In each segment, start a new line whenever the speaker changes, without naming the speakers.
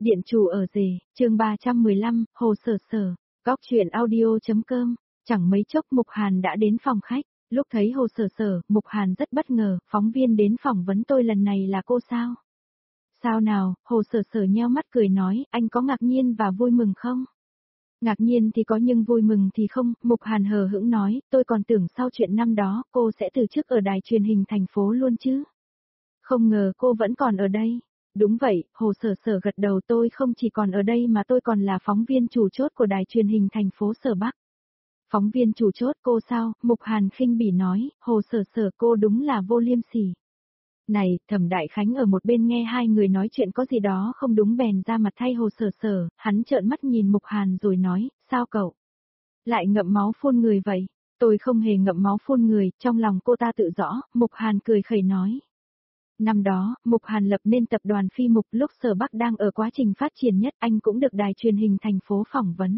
Điện chủ ở rể, chương 315, Hồ Sở Sở, góc truyện audio.com, chẳng mấy chốc Mục Hàn đã đến phòng khách, lúc thấy Hồ Sở Sở, Mục Hàn rất bất ngờ, phóng viên đến phỏng vấn tôi lần này là cô sao? Sao nào, Hồ Sở Sở nheo mắt cười nói, anh có ngạc nhiên và vui mừng không? Ngạc nhiên thì có nhưng vui mừng thì không, Mục Hàn hờ hững nói, tôi còn tưởng sau chuyện năm đó cô sẽ từ chức ở đài truyền hình thành phố luôn chứ. Không ngờ cô vẫn còn ở đây. Đúng vậy, Hồ Sở Sở gật đầu, tôi không chỉ còn ở đây mà tôi còn là phóng viên chủ chốt của đài truyền hình thành phố Sở Bắc. Phóng viên chủ chốt cô sao? Mục Hàn khinh bỉ nói, Hồ Sở Sở cô đúng là vô liêm sỉ. Này, Thẩm Đại Khánh ở một bên nghe hai người nói chuyện có gì đó không đúng bèn ra mặt thay Hồ Sở Sở, hắn trợn mắt nhìn Mục Hàn rồi nói, sao cậu? Lại ngậm máu phun người vậy? Tôi không hề ngậm máu phun người, trong lòng cô ta tự rõ, Mục Hàn cười khẩy nói. Năm đó, Mục Hàn lập nên tập đoàn Phi Mục, lúc Sở Bắc đang ở quá trình phát triển nhất, anh cũng được đài truyền hình thành phố phỏng vấn.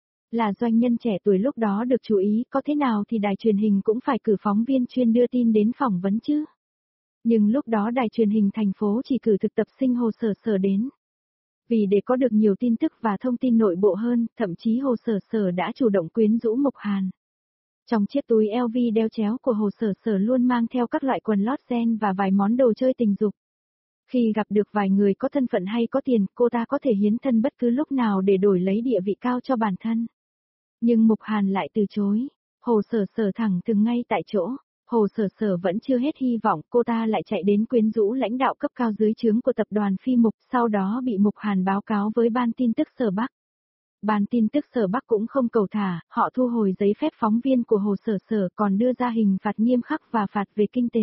Là doanh nhân trẻ tuổi lúc đó được chú ý, có thế nào thì đài truyền hình cũng phải cử phóng viên chuyên đưa tin đến phỏng vấn chứ. Nhưng lúc đó đài truyền hình thành phố chỉ cử thực tập sinh Hồ Sở Sở đến. Vì để có được nhiều tin tức và thông tin nội bộ hơn, thậm chí Hồ Sở Sở đã chủ động quyến rũ Mục Hàn. Trong chiếc túi LV đeo chéo của Hồ Sở Sở luôn mang theo các loại quần lót gen và vài món đồ chơi tình dục. Khi gặp được vài người có thân phận hay có tiền, cô ta có thể hiến thân bất cứ lúc nào để đổi lấy địa vị cao cho bản thân. Nhưng Mục Hàn lại từ chối. Hồ Sở Sở thẳng thừng ngay tại chỗ. Hồ Sở Sở vẫn chưa hết hy vọng, cô ta lại chạy đến quyến rũ lãnh đạo cấp cao dưới trướng của tập đoàn Phi Mục, sau đó bị Mục Hàn báo cáo với ban tin tức Sở Bắc. Ban tin tức Sở Bắc cũng không cầu thả, họ thu hồi giấy phép phóng viên của Hồ Sở Sở, còn đưa ra hình phạt nghiêm khắc và phạt về kinh tế.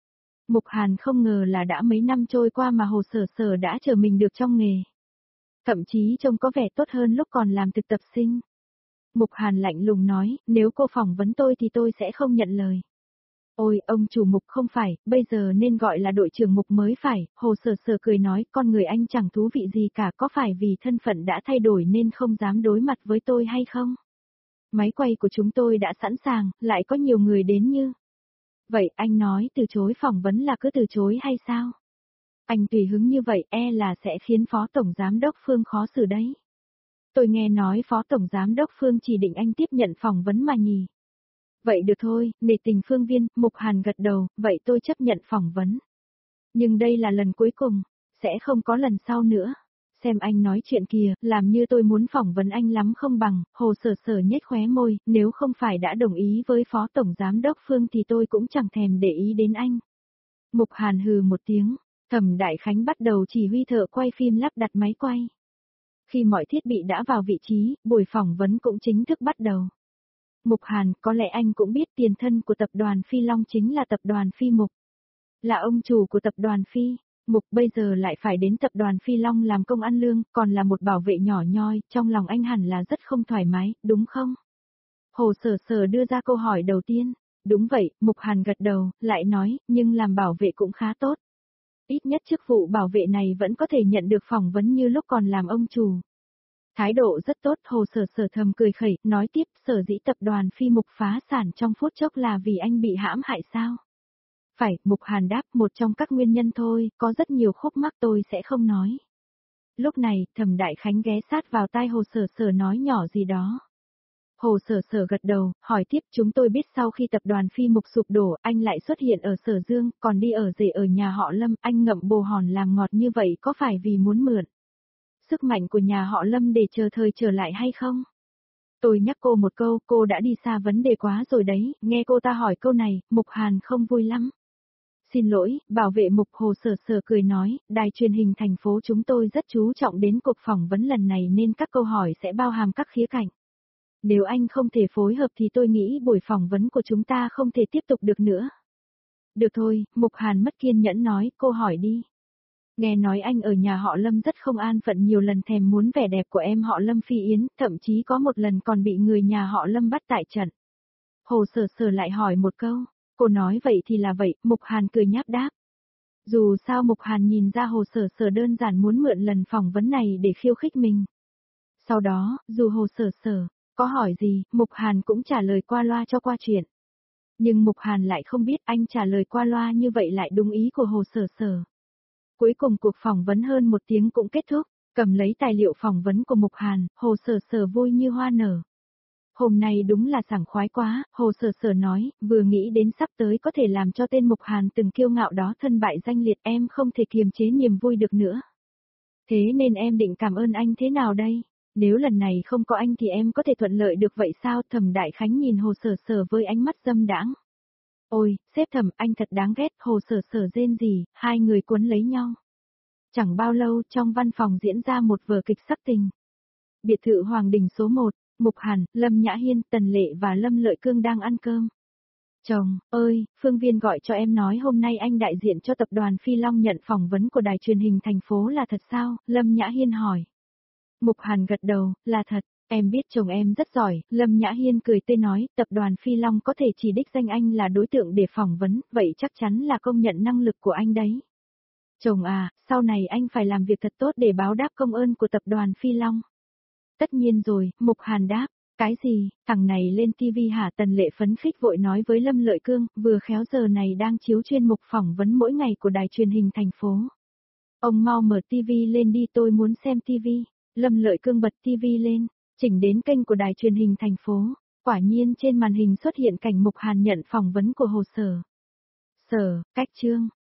Mục Hàn không ngờ là đã mấy năm trôi qua mà Hồ Sở Sở đã trở mình được trong nghề. Thậm chí trông có vẻ tốt hơn lúc còn làm thực tập sinh. Mục Hàn lạnh lùng nói, nếu cô phỏng vấn tôi thì tôi sẽ không nhận lời. Ôi, ông chủ Mục không phải, bây giờ nên gọi là đội trưởng Mục mới phải, Hồ Sở Sở cười nói, con người anh chẳng thú vị gì cả, có phải vì thân phận đã thay đổi nên không dám đối mặt với tôi hay không? Máy quay của chúng tôi đã sẵn sàng, lại có nhiều người đến như. Vậy anh nói từ chối phỏng vấn là cứ từ chối hay sao? Anh tùy hứng như vậy là sẽ khiến Phó Tổng Giám đốc Phương khó xử đấy. Tôi nghe nói Phó Tổng Giám đốc Phương chỉ định anh tiếp nhận phỏng vấn mà nhỉ. Vậy được thôi, nể tình Phương Viên, Mục Hàn gật đầu, vậy tôi chấp nhận phỏng vấn. Nhưng đây là lần cuối cùng, sẽ không có lần sau nữa. Xem anh nói chuyện kìa, làm như tôi muốn phỏng vấn anh lắm không bằng, Hồ Sở Sở nhếch khóe môi, nếu không phải đã đồng ý với Phó Tổng Giám đốc Phương thì tôi cũng chẳng thèm để ý đến anh. Mục Hàn hừ một tiếng, Thẩm Đại Khánh bắt đầu chỉ huy thợ quay phim lắp đặt máy quay. Khi mọi thiết bị đã vào vị trí, buổi phỏng vấn cũng chính thức bắt đầu. Mục Hàn, có lẽ anh cũng biết tiền thân của tập đoàn Phi Long chính là tập đoàn Phi Mục. Là ông chủ của tập đoàn Phi Mục bây giờ lại phải đến tập đoàn Phi Long làm công ăn lương, còn là một bảo vệ nhỏ nhoi, trong lòng anh hẳn là rất không thoải mái, đúng không? Hồ Sở Sở đưa ra câu hỏi đầu tiên. Đúng vậy, Mục Hàn gật đầu, lại nói, nhưng làm bảo vệ cũng khá tốt. Ít nhất chức vụ bảo vệ này vẫn có thể nhận được phỏng vấn như lúc còn làm ông chủ. Thái độ rất tốt, Hồ Sở Sở thầm cười khẩy, nói tiếp, sở dĩ tập đoàn Phi Mục phá sản trong phút chốc là vì anh bị hãm hại sao? Phải, Mục Hàn đáp, một trong các nguyên nhân thôi, có rất nhiều khúc mắc tôi sẽ không nói. Lúc này, Thẩm Đại Khánh ghé sát vào tai Hồ Sở Sở nói nhỏ gì đó. Hồ Sở Sở gật đầu, hỏi tiếp, chúng tôi biết sau khi tập đoàn Phi Mục sụp đổ, anh lại xuất hiện ở Sở Dương, còn đi ở rể ở nhà họ Lâm, anh ngậm bồ hòn làm ngọt như vậy có phải vì muốn mượn sức mạnh của nhà họ Lâm để chờ thời trở lại hay không? Tôi nhắc cô một câu, cô đã đi xa vấn đề quá rồi đấy, nghe cô ta hỏi câu này, Mục Hàn không vui lắm. Xin lỗi, bảo vệ Mục. Hồ Sở Sở cười nói, đài truyền hình thành phố chúng tôi rất chú trọng đến cuộc phỏng vấn lần này nên các câu hỏi sẽ bao hàm các khía cạnh. Nếu anh không thể phối hợp thì tôi nghĩ buổi phỏng vấn của chúng ta không thể tiếp tục được nữa. Được thôi, Mục Hàn mất kiên nhẫn nói, cô hỏi đi. Nghe nói anh ở nhà họ Lâm rất không an phận, nhiều lần thèm muốn vẻ đẹp của em họ Lâm Phi Yến, thậm chí có một lần còn bị người nhà họ Lâm bắt tại trận. Hồ Sở Sở lại hỏi một câu, cô nói vậy thì là vậy, Mục Hàn cười nháp đáp. Dù sao Mục Hàn nhìn ra Hồ Sở Sở đơn giản muốn mượn lần phỏng vấn này để khiêu khích mình. Sau đó, dù Hồ Sở Sở có hỏi gì, Mục Hàn cũng trả lời qua loa cho qua chuyện. Nhưng Mục Hàn lại không biết anh trả lời qua loa như vậy lại đúng ý của Hồ Sở Sở. Cuối cùng cuộc phỏng vấn hơn một tiếng cũng kết thúc. Cầm lấy tài liệu phỏng vấn của Mục Hàn, Hồ Sở Sở vui như hoa nở. Hôm nay đúng là sảng khoái quá, Hồ Sở Sở nói, vừa nghĩ đến sắp tới có thể làm cho tên Mục Hàn từng kiêu ngạo đó thân bại danh liệt, em không thể kiềm chế niềm vui được nữa. Thế nên em định cảm ơn anh thế nào đây? Nếu lần này không có anh thì em có thể thuận lợi được vậy sao? Thẩm Đại Khánh nhìn Hồ Sở Sở với ánh mắt dâm đãng. Ôi, sếp Thẩm, anh thật đáng ghét, Hồ Sở Sở rên rỉ, hai người cuốn lấy nhau. Chẳng bao lâu trong văn phòng diễn ra một vở kịch sắc tình. Biệt thự Hoàng Đình số 1, Mục Hàn, Lâm Nhã Hiên, Tần Lệ và Lâm Lợi Cương đang ăn cơm. Chồng, ơi, Phương Viên gọi cho em nói hôm nay anh đại diện cho tập đoàn Phi Long nhận phỏng vấn của đài truyền hình thành phố là thật sao? Lâm Nhã Hiên hỏi. Mục Hàn gật đầu, là thật, em biết chồng em rất giỏi, Lâm Nhã Hiên cười tươi nói, tập đoàn Phi Long có thể chỉ đích danh anh là đối tượng để phỏng vấn, vậy chắc chắn là công nhận năng lực của anh đấy. Chồng à, sau này anh phải làm việc thật tốt để báo đáp công ơn của tập đoàn Phi Long. Tất nhiên rồi, Mục Hàn đáp, cái gì, thằng này lên TV hả? Tần Lệ phấn khích vội nói với Lâm Lợi Cương, vừa khéo giờ này đang chiếu chuyên mục phỏng vấn mỗi ngày của đài truyền hình thành phố. Ông mau mở TV lên đi, tôi muốn xem TV. Lâm Lợi Cương bật TV lên, chỉnh đến kênh của đài truyền hình thành phố. Quả nhiên trên màn hình xuất hiện cảnh Mục Hàn nhận phỏng vấn của Hồ Sở. Sở, cách chương.